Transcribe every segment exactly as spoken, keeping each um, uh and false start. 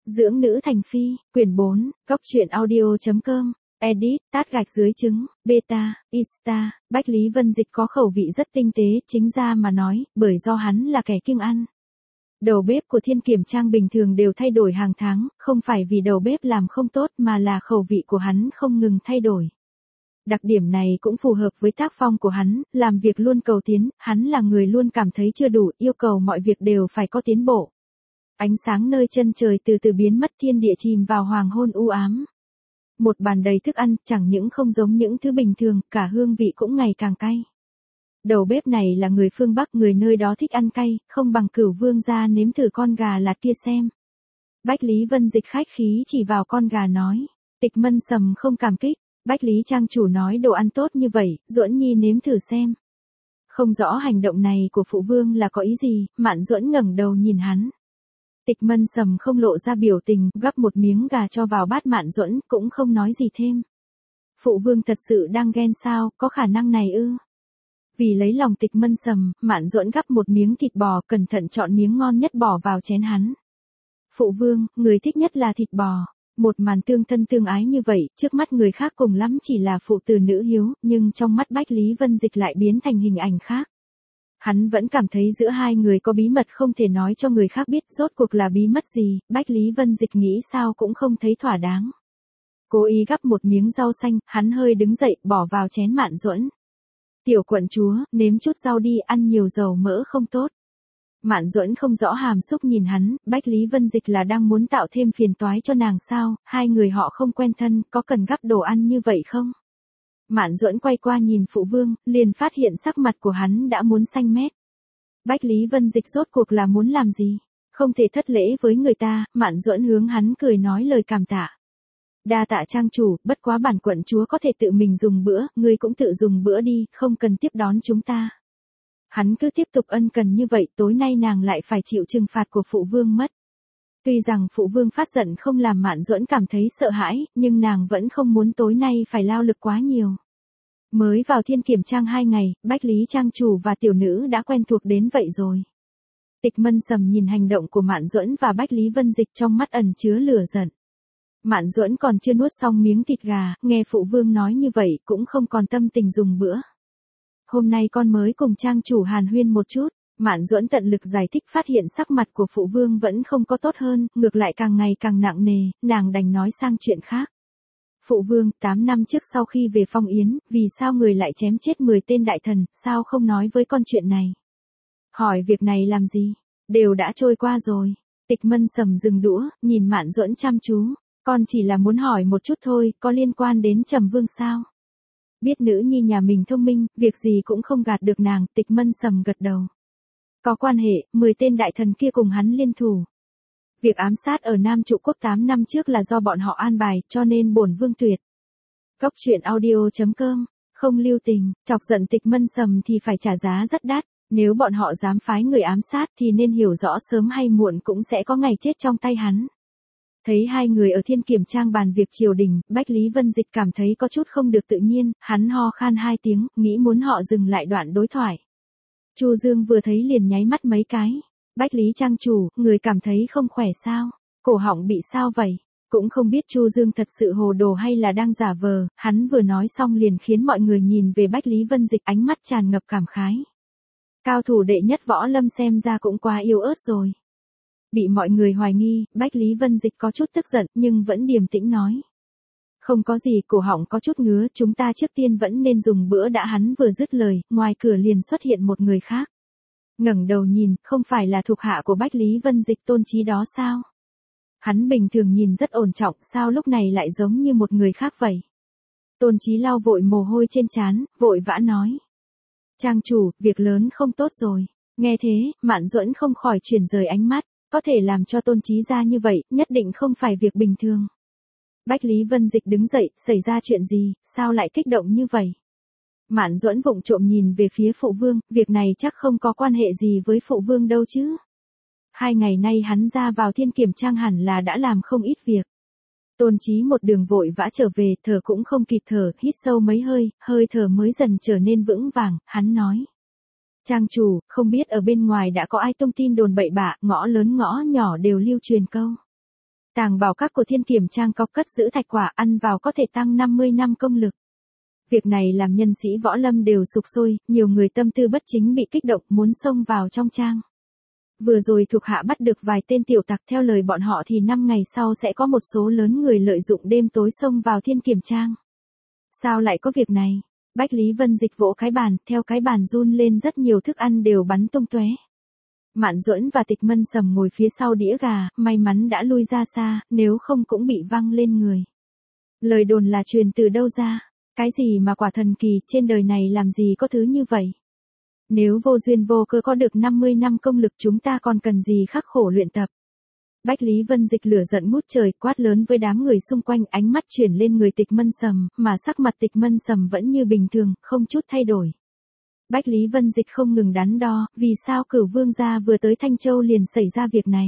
Dưỡng nữ thành phi, quyển bốn, góc truyện audio.com, edit, tát gạch dưới trứng, beta, ista, Bách Lý Vân Dịch có khẩu vị rất tinh tế, chính ra mà nói, bởi do hắn là kẻ kiêng ăn. Đầu bếp của Thiên Kiểm Trang bình thường đều thay đổi hàng tháng, không phải vì đầu bếp làm không tốt mà là khẩu vị của hắn không ngừng thay đổi. Đặc điểm này cũng phù hợp với tác phong của hắn, làm việc luôn cầu tiến, hắn là người luôn cảm thấy chưa đủ, yêu cầu mọi việc đều phải có tiến bộ. Ánh sáng nơi chân trời từ từ biến mất, thiên địa chìm vào hoàng hôn u ám. Một bàn đầy thức ăn, chẳng những không giống những thứ bình thường, cả hương vị cũng ngày càng cay. Đầu bếp này là người phương Bắc, người nơi đó thích ăn cay, không bằng Cửu Vương gia nếm thử con gà lạt kia xem. Bách Lý Vân Dịch khách khí chỉ vào con gà nói. Tịch Mân Sầm không cảm kích. Bách Lý Trang chủ nói đồ ăn tốt như vậy, Duẫn Nhi nếm thử xem. Không rõ hành động này của phụ vương là có ý gì, Mạn Duẫn ngẩng đầu nhìn hắn. Tịch Mân Sầm không lộ ra biểu tình, gắp một miếng gà cho vào bát Mạn Duẫn, cũng không nói gì thêm. Phụ vương thật sự đang ghen sao, có khả năng này ư? Vì lấy lòng Tịch Mân Sầm, Mạn Duẫn gắp một miếng thịt bò, cẩn thận chọn miếng ngon nhất bỏ vào chén hắn. Phụ vương, người thích nhất là thịt bò. Một màn tương thân tương ái như vậy, trước mắt người khác cùng lắm chỉ là phụ tử nữ hiếu, nhưng trong mắt Bách Lý Vân Dịch lại biến thành hình ảnh khác. Hắn vẫn cảm thấy giữa hai người có bí mật không thể nói cho người khác biết, rốt cuộc là bí mật gì, Bách Lý Vân Dịch nghĩ sao cũng không thấy thỏa đáng. Cố ý gắp một miếng rau xanh, hắn hơi đứng dậy, bỏ vào chén Mạn Duẫn. Tiểu quận chúa, nếm chút rau đi, ăn nhiều dầu mỡ không tốt. Mạn Duẫn không rõ hàm xúc nhìn hắn, Bách Lý Vân Dịch là đang muốn tạo thêm phiền toái cho nàng sao, hai người họ không quen thân, có cần gắp đồ ăn như vậy không? Mạn Duẫn quay qua nhìn phụ vương, liền phát hiện sắc mặt của hắn đã muốn xanh mét. Bách Lý Vân Dịch rốt cuộc là muốn làm gì? Không thể thất lễ với người ta, Mạn Duẫn hướng hắn cười nói lời cảm tạ. Đa tạ trang chủ, bất quá bản quận chúa có thể tự mình dùng bữa, ngươi cũng tự dùng bữa đi, không cần tiếp đón chúng ta. Hắn cứ tiếp tục ân cần như vậy, tối nay nàng lại phải chịu trừng phạt của phụ vương mất. Tuy rằng phụ vương phát giận không làm Mạn Duẫn cảm thấy sợ hãi, nhưng nàng vẫn không muốn tối nay phải lao lực quá nhiều. Mới vào Thiên Kiểm Trang hai ngày, Bách Lý Trang chủ và tiểu nữ đã quen thuộc đến vậy rồi. Tịch Mân Sầm nhìn hành động của Mạn Duẫn và Bách Lý Vân Dịch trong mắt ẩn chứa lửa giận. Mạn Duẫn còn chưa nuốt xong miếng thịt gà, nghe phụ vương nói như vậy cũng không còn tâm tình dùng bữa. Hôm nay con mới cùng trang chủ hàn huyên một chút, Mạn Duẫn tận lực giải thích, phát hiện sắc mặt của phụ vương vẫn không có tốt hơn, ngược lại càng ngày càng nặng nề, nàng đành nói sang chuyện khác. Phụ vương, tám năm trước sau khi về Phong Yến, vì sao người lại chém chết mười tên đại thần, sao không nói với con chuyện này? Hỏi việc này làm gì? Đều đã trôi qua rồi. Tịch Mân Sầm dừng đũa, nhìn Mạn Duẫn chăm chú. Con chỉ là muốn hỏi một chút thôi, có liên quan đến Trầm Vương sao? Biết nữ nhi nhà mình thông minh, việc gì cũng không gạt được nàng, Tịch Mân Sầm gật đầu. Có quan hệ, mười tên đại thần kia cùng hắn liên thủ. Việc ám sát ở Nam Trụ Quốc tám năm trước là do bọn họ an bài, cho nên bổn vương tuyệt. Góc truyện audio.com, không lưu tình, chọc giận Tịch Mân Sầm thì phải trả giá rất đắt, nếu bọn họ dám phái người ám sát thì nên hiểu rõ sớm hay muộn cũng sẽ có ngày chết trong tay hắn. Thấy hai người ở Thiên Kiểm Trang bàn việc triều đình, Bách Lý Vân Dịch cảm thấy có chút không được tự nhiên, hắn ho khan hai tiếng, nghĩ muốn họ dừng lại đoạn đối thoại. Chu Dương vừa thấy liền nháy mắt mấy cái. Bách Lý Trang chủ, người cảm thấy không khỏe sao? Cổ họng bị sao vậy? Cũng không biết Chu Dương thật sự hồ đồ hay là đang giả vờ, hắn vừa nói xong liền khiến mọi người nhìn về Bách Lý Vân Dịch, ánh mắt tràn ngập cảm khái. Cao thủ đệ nhất võ lâm xem ra cũng quá yếu ớt rồi. Bị mọi người hoài nghi, Bách Lý Vân Dịch có chút tức giận, nhưng vẫn điềm tĩnh nói. Không có gì, cổ họng có chút ngứa, chúng ta trước tiên vẫn nên dùng bữa đã. Hắn vừa dứt lời, ngoài cửa liền xuất hiện một người khác. Ngẩng đầu nhìn, không phải là thuộc hạ của Bách Lý Vân Dịch Tôn Chí đó sao? Hắn bình thường nhìn rất ổn trọng, sao lúc này lại giống như một người khác vậy? Tôn Chí lau vội mồ hôi trên trán, vội vã nói. Trang chủ, việc lớn không tốt rồi. Nghe thế, Mạn Duẫn không khỏi chuyển rời ánh mắt. Có thể làm cho Tôn Chí ra như vậy, nhất định không phải việc bình thường. Bách Lý Vân Dịch đứng dậy, xảy ra chuyện gì, sao lại kích động như vậy? Mạn Duẫn vụng trộm nhìn về phía phụ vương, việc này chắc không có quan hệ gì với phụ vương đâu chứ. Hai ngày nay hắn ra vào Thiên Kiểm Trang hẳn là đã làm không ít việc. Tôn Chí một đường vội vã trở về, thở cũng không kịp thở, hít sâu mấy hơi, hơi thở mới dần trở nên vững vàng, hắn nói. Trang chủ, không biết ở bên ngoài đã có ai tung tin đồn bậy bạ, ngõ lớn ngõ nhỏ đều lưu truyền câu. Tàng bảo các của Thiên Kiểm Trang có cất giữ thạch quả, ăn vào có thể tăng năm mươi năm công lực. Việc này làm nhân sĩ võ lâm đều sục sôi, nhiều người tâm tư bất chính bị kích động muốn xông vào trong trang. Vừa rồi thuộc hạ bắt được vài tên tiểu tặc, theo lời bọn họ thì năm ngày sau sẽ có một số lớn người lợi dụng đêm tối xông vào Thiên Kiểm Trang. Sao lại có việc này? Bách Lý Vân Dịch vỗ cái bàn, theo cái bàn run lên rất nhiều thức ăn đều bắn tung tóe. Mạn Duẫn và Tịch Mân Sầm ngồi phía sau đĩa gà, may mắn đã lui ra xa, nếu không cũng bị văng lên người. Lời đồn là truyền từ đâu ra? Cái gì mà quả thần kỳ, trên đời này làm gì có thứ như vậy? Nếu vô duyên vô cớ có được năm mươi năm công lực chúng ta còn cần gì khắc khổ luyện tập? Bách Lý Vân Dịch lửa giận ngút trời, quát lớn với đám người xung quanh, ánh mắt chuyển lên người Tịch Mân Sầm, mà sắc mặt Tịch Mân Sầm vẫn như bình thường, không chút thay đổi. Bách Lý Vân Dịch không ngừng đắn đo, vì sao Cửu Vương gia vừa tới Thanh Châu liền xảy ra việc này?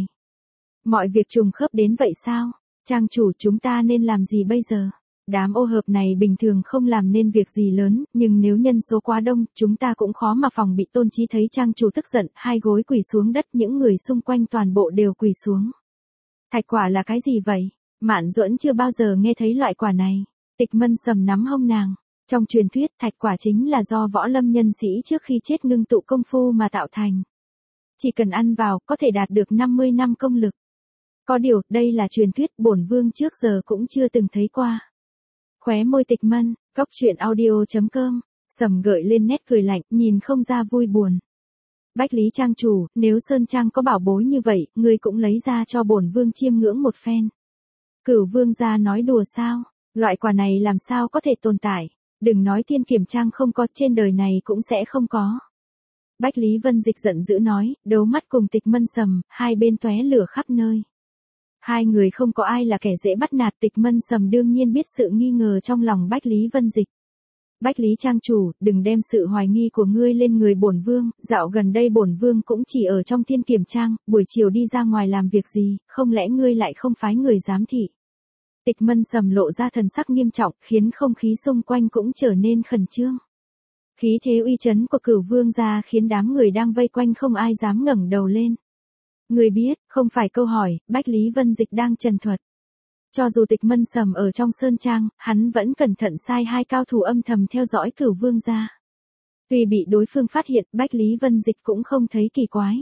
Mọi việc trùng khớp đến vậy sao? Trang chủ, chúng ta nên làm gì bây giờ? Đám ô hợp này bình thường không làm nên việc gì lớn, nhưng nếu nhân số quá đông, chúng ta cũng khó mà phòng bị. Tôn Chí thấy trang chủ tức giận, hai gối quỳ xuống đất, những người xung quanh toàn bộ đều quỳ xuống. Thạch quả là cái gì vậy? Mạn Duẫn chưa bao giờ nghe thấy loại quả này. Tịch Mân Sầm nắm hông nàng. Trong truyền thuyết, thạch quả chính là do võ lâm nhân sĩ trước khi chết ngưng tụ công phu mà tạo thành. Chỉ cần ăn vào, có thể đạt được năm mươi năm công lực. Có điều, đây là truyền thuyết, bổn vương trước giờ cũng chưa từng thấy qua. Khóe môi Tịch Mân, Cốc Truyện Audio chấm com, Sầm gợi lên nét cười lạnh, nhìn không ra vui buồn. Bách Lý trang chủ, nếu Sơn Trang có bảo bối như vậy, ngươi cũng lấy ra cho bổn vương chiêm ngưỡng một phen. Cửu Vương gia nói đùa sao? Loại quả này làm sao có thể tồn tại? Đừng nói Thiên Kiểm Trang không có, trên đời này cũng sẽ không có. Bách Lý Vân Dịch giận dữ nói, đấu mắt cùng Tịch Mân Sầm, hai bên tóe lửa khắp nơi. Hai người không có ai là kẻ dễ bắt nạt. Tịch Mân Sầm đương nhiên biết sự nghi ngờ trong lòng Bách Lý Vân Dịch. Bách Lý trang chủ, đừng đem sự hoài nghi của ngươi lên người bổn vương, dạo gần đây bổn vương cũng chỉ ở trong Thiên Kiểm Trang, buổi chiều đi ra ngoài làm việc gì, không lẽ ngươi lại không phái người giám thị? Tịch Mân Sầm lộ ra thần sắc nghiêm trọng, khiến không khí xung quanh cũng trở nên khẩn trương. Khí thế uy chấn của Cửu Vương gia khiến đám người đang vây quanh không ai dám ngẩng đầu lên. Người biết, không phải câu hỏi, Bách Lý Vân Dịch đang trần thuật. Cho dù Tịch Mân Sầm ở trong Sơn Trang, hắn vẫn cẩn thận sai hai cao thủ âm thầm theo dõi Cửu Vương gia. Tuy bị đối phương phát hiện, Bách Lý Vân Dịch cũng không thấy kỳ quái.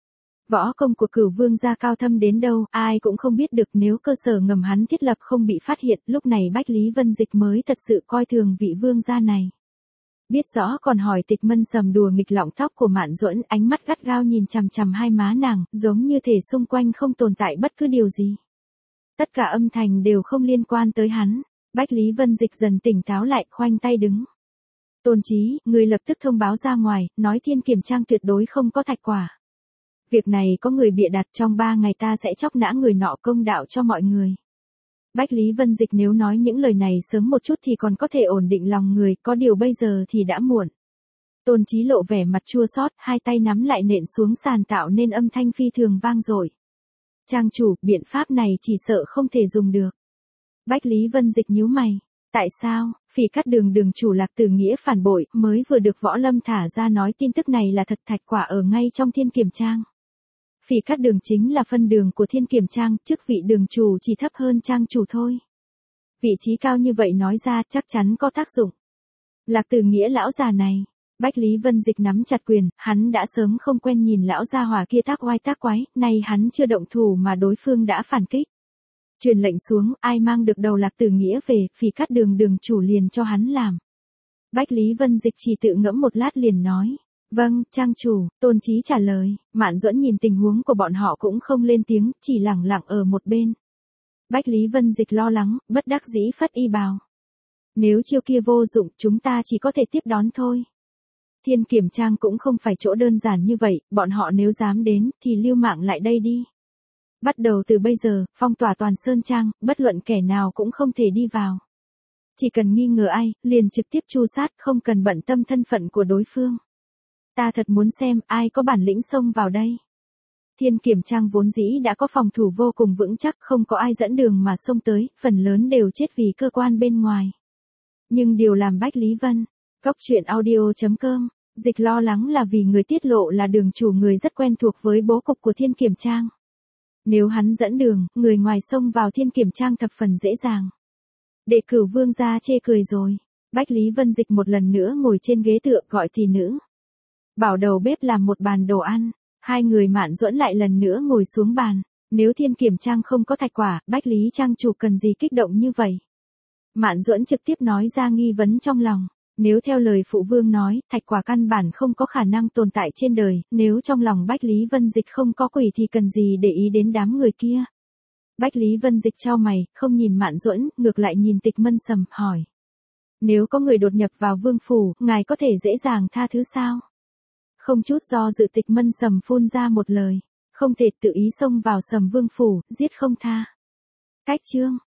Võ công của Cửu Vương gia cao thâm đến đâu, ai cũng không biết được, nếu cơ sở ngầm hắn thiết lập không bị phát hiện, lúc này Bách Lý Vân Dịch mới thật sự coi thường vị vương gia này. Biết rõ còn hỏi Tịch Mân Sầm đùa nghịch lọng tóc của Mạn Duẫn, ánh mắt gắt gao nhìn chằm chằm hai má nàng, giống như thể xung quanh không tồn tại bất cứ điều gì. Tất cả âm thanh đều không liên quan tới hắn. Bách Lý Vân Dịch dần tỉnh táo lại, khoanh tay đứng. Tôn Chí, người lập tức thông báo ra ngoài, nói Thiên Kiểm Trang tuyệt đối không có thạch quả. Việc này có người bịa đặt, trong ba ngày ta sẽ chóc nã người nọ công đạo cho mọi người. Bách Lý Vân Dịch nếu nói những lời này sớm một chút thì còn có thể ổn định lòng người, có điều bây giờ thì đã muộn. Tôn Chí lộ vẻ mặt chua xót, hai tay nắm lại nện xuống sàn tạo nên âm thanh phi thường vang dội. Trang chủ, biện pháp này chỉ sợ không thể dùng được. Bách Lý Vân Dịch nhíu mày. Tại sao? Phỉ Cát Đường đường chủ Lạc Tử Nghĩa phản bội, mới vừa được Võ Lâm thả ra nói tin tức này là thật, thạch quả ở ngay trong Thiên Kiểm Trang. Phỉ Cát Đường chính là phân đường của Thiên Kiểm Trang, chức vị đường chủ chỉ thấp hơn trang chủ thôi. Vị trí cao như vậy nói ra chắc chắn có tác dụng. Lạc Tử Nghĩa lão già này. Bách Lý Vân Dịch nắm chặt quyền, hắn đã sớm không quen nhìn lão gia hỏa kia tác oai tác quái, nay hắn chưa động thủ mà đối phương đã phản kích. Truyền lệnh xuống, ai mang được đầu Lạc Tử Nghĩa về, Phỉ Cát Đường đường chủ liền cho hắn làm. Bách Lý Vân Dịch chỉ tự ngẫm một lát liền nói. Vâng, trang chủ, Tôn Chí trả lời. Mạn Duẫn nhìn tình huống của bọn họ cũng không lên tiếng, chỉ lẳng lặng ở một bên. Bách Lý Vân Dịch lo lắng, bất đắc dĩ phất y bào. Nếu chiêu kia vô dụng, chúng ta chỉ có thể tiếp đón thôi. Thiên Kiểm Trang cũng không phải chỗ đơn giản như vậy, bọn họ nếu dám đến, thì lưu mạng lại đây đi. Bắt đầu từ bây giờ, phong tỏa toàn Sơn Trang, bất luận kẻ nào cũng không thể đi vào. Chỉ cần nghi ngờ ai, liền trực tiếp tru sát, không cần bận tâm thân phận của đối phương. Ta thật muốn xem ai có bản lĩnh xông vào đây. Thiên Kiểm Trang vốn dĩ đã có phòng thủ vô cùng vững chắc, không có ai dẫn đường mà xông tới, phần lớn đều chết vì cơ quan bên ngoài. Nhưng điều làm Bách Lý Vân, Cốc Truyện Audio chấm com, Dịch lo lắng là vì người tiết lộ là đường chủ, người rất quen thuộc với bố cục của Thiên Kiểm Trang. Nếu hắn dẫn đường, người ngoài xông vào Thiên Kiểm Trang thập phần dễ dàng. Đệ Cửu Vương gia chê cười rồi. Bách Lý Vân Dịch một lần nữa ngồi trên ghế tựa gọi thị nữ. Bảo đầu bếp làm một bàn đồ ăn. Hai người Mạn Duẫn lại lần nữa ngồi xuống bàn. Nếu Thiên Kiểm Trang không có thạch quả, Bách Lý Trang chủ cần gì kích động như vậy? Mạn Duẫn trực tiếp nói ra nghi vấn trong lòng. Nếu theo lời phụ vương nói, thạch quả căn bản không có khả năng tồn tại trên đời, nếu trong lòng Bách Lý Vân Dịch không có quỷ thì cần gì để ý đến đám người kia. Bách Lý Vân Dịch chau mày, không nhìn Mạn Duẫn, ngược lại nhìn Tịch Mân Sầm, hỏi. Nếu có người đột nhập vào vương phủ, ngài có thể dễ dàng tha thứ sao? Không chút do dự Tịch Mân Sầm phun ra một lời. Không thể tự ý xông vào Sầm vương phủ, giết không tha. Cách chương.